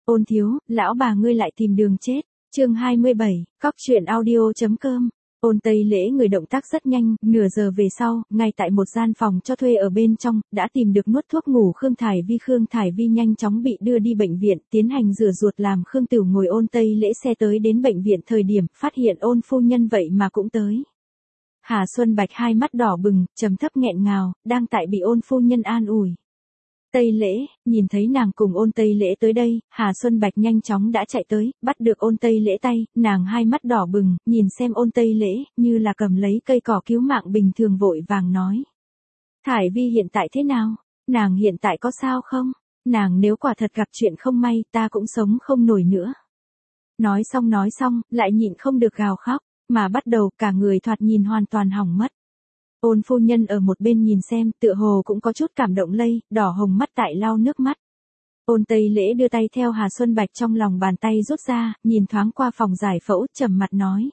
Ôn thiếu, lão bà ngươi lại tìm đường chết. Chương 27, cóc truyện audio.com. Ôn Tây Lễ người động tác rất nhanh, nửa giờ về sau, ngay tại một gian phòng cho thuê ở bên trong, đã tìm được nuốt thuốc ngủ Khương Thải Vi. Khương Thải Vi nhanh chóng bị đưa đi bệnh viện, tiến hành rửa ruột làm Khương Tửu ngồi Ôn Tây Lễ xe tới đến bệnh viện thời điểm, phát hiện Ôn phu nhân vậy mà cũng tới. Hà Xuân Bạch hai mắt đỏ bừng, trầm thấp nghẹn ngào, đang tại bị Ôn phu nhân an ủi. Tây Lễ, nhìn thấy nàng cùng Ôn Tây Lễ tới đây, Hà Xuân Bạch nhanh chóng đã chạy tới, bắt được Ôn Tây Lễ tay, nàng hai mắt đỏ bừng, nhìn xem Ôn Tây Lễ, như là cầm lấy cây cỏ cứu mạng bình thường vội vàng nói. Thải Vi hiện tại thế nào? Nàng hiện tại có sao không? Nàng nếu quả thật gặp chuyện không may, ta cũng sống không nổi nữa. Nói xong, lại nhịn không được gào khóc, mà bắt đầu cả người thoạt nhìn hoàn toàn hỏng mất. Ôn phu nhân ở một bên nhìn xem, tựa hồ cũng có chút cảm động lây, đỏ hồng mắt tại lau nước mắt. Ôn Tây Lễ đưa tay theo Hà Xuân Bạch trong lòng bàn tay rút ra, nhìn thoáng qua phòng giải phẫu, trầm mặt nói.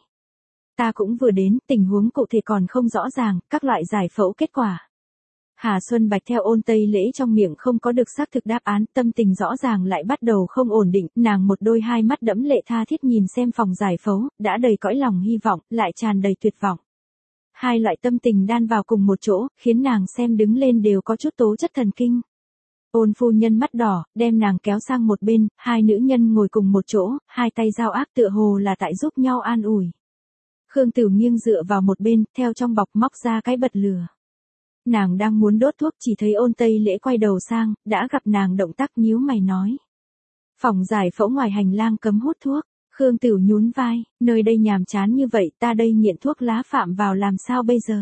Ta cũng vừa đến, tình huống cụ thể còn không rõ ràng, các loại giải phẫu kết quả. Hà Xuân Bạch theo Ôn Tây Lễ trong miệng không có được xác thực đáp án, tâm tình rõ ràng lại bắt đầu không ổn định, nàng một đôi hai mắt đẫm lệ tha thiết nhìn xem phòng giải phẫu, đã đầy cõi lòng hy vọng, lại tràn đầy tuyệt vọng. Hai loại tâm tình đan vào cùng một chỗ, khiến nàng xem đứng lên đều có chút tố chất thần kinh. Ôn phu nhân mắt đỏ, đem nàng kéo sang một bên, hai nữ nhân ngồi cùng một chỗ, hai tay giao ác tựa hồ là tại giúp nhau an ủi. Khương Tửu nghiêng dựa vào một bên, theo trong bọc móc ra cái bật lửa. Nàng đang muốn đốt thuốc chỉ thấy Ôn Tây Lễ quay đầu sang, đã gặp nàng động tác nhíu mày nói. Phòng giải phẫu ngoài hành lang cấm hút thuốc. Khương Tửu nhún vai, nơi đây nhàm chán như vậy, ta đây nghiện thuốc lá phạm vào làm sao bây giờ?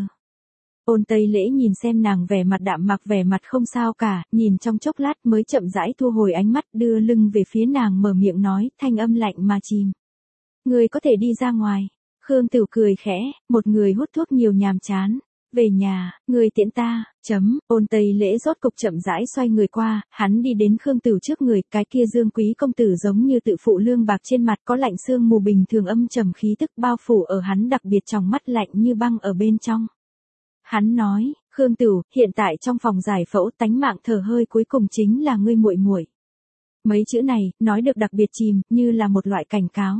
Ôn Tây Lễ nhìn xem nàng vẻ mặt đạm mạc, vẻ mặt không sao cả, nhìn trong chốc lát mới chậm rãi thu hồi ánh mắt, đưa lưng về phía nàng mở miệng nói, thanh âm lạnh mà chìm. Người có thể đi ra ngoài. Khương Tửu cười khẽ, một người hút thuốc nhiều nhàm chán. Về nhà, người tiễn ta, Ôn Tây Lễ rốt cục chậm rãi xoay người qua, hắn đi đến Khương Tửu trước người, cái kia Dương quý công tử giống như tự phụ lương bạc trên mặt có lạnh sương mù bình thường âm trầm khí tức bao phủ ở hắn, đặc biệt trong mắt lạnh như băng ở bên trong. Hắn nói, Khương Tửu, hiện tại trong phòng giải phẫu tánh mạng thở hơi cuối cùng chính là ngươi muội muội. Mấy chữ này, nói được đặc biệt chìm, như là một loại cảnh cáo.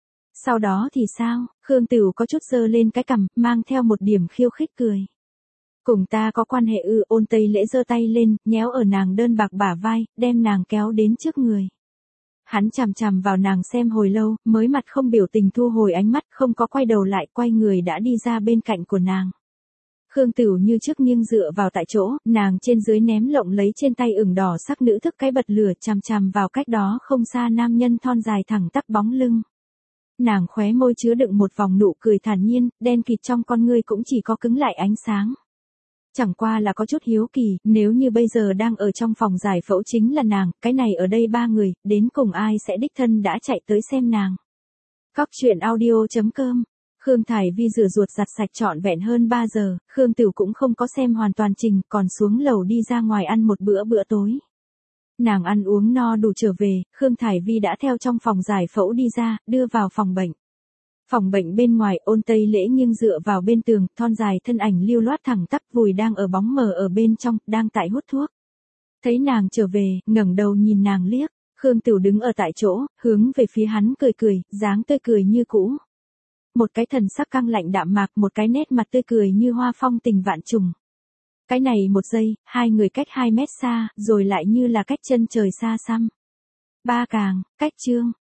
Sau đó thì sao? Khương Tửu có chút giơ lên cái cằm, mang theo một điểm khiêu khích cười. Cùng ta có quan hệ ư? Ôn Tây Lễ giơ tay lên, nhéo ở nàng đơn bạc bả vai, đem nàng kéo đến trước người. Hắn chằm chằm vào nàng xem hồi lâu, mới mặt không biểu tình thu hồi ánh mắt, không có quay đầu lại, quay người đã đi ra bên cạnh của nàng. Khương Tửu như trước nghiêng dựa vào tại chỗ, nàng trên dưới ném lộng lấy trên tay ửng đỏ sắc nữ thức cái bật lửa, chằm chằm vào cách đó không xa nam nhân thon dài thẳng tắp bóng lưng. Nàng khóe môi chứa đựng một vòng nụ cười thản nhiên, đen kịt trong con ngươi cũng chỉ có cứng lại ánh sáng. Chẳng qua là có chút hiếu kỳ, nếu như bây giờ đang ở trong phòng giải phẫu chính là nàng, cái này ở đây ba người, đến cùng ai sẽ đích thân đã chạy tới xem nàng. Cóc truyện audio.com. Khương Thải Vi rửa ruột giặt sạch trọn vẹn hơn 3 giờ, Khương Tửu cũng không có xem hoàn toàn trình, còn xuống lầu đi ra ngoài ăn một bữa tối. Nàng ăn uống no đủ trở về, Khương Thải Vi đã theo trong phòng giải phẫu đi ra, đưa vào phòng bệnh. Phòng bệnh bên ngoài, Ôn Tây Lễ nghiêng dựa vào bên tường, thon dài thân ảnh lưu loát thẳng tắp vùi đang ở bóng mờ ở bên trong, đang tại hút thuốc. Thấy nàng trở về, ngẩng đầu nhìn nàng liếc, Khương Tửu đứng ở tại chỗ, hướng về phía hắn cười, dáng tươi cười như cũ. Một cái thần sắc căng lạnh đạm mạc, một cái nét mặt tươi cười như hoa phong tình vạn trùng. Cái này một giây, hai người cách 2 mét xa, rồi lại như là cách chân trời xa xăm. Ba càng, cách chương.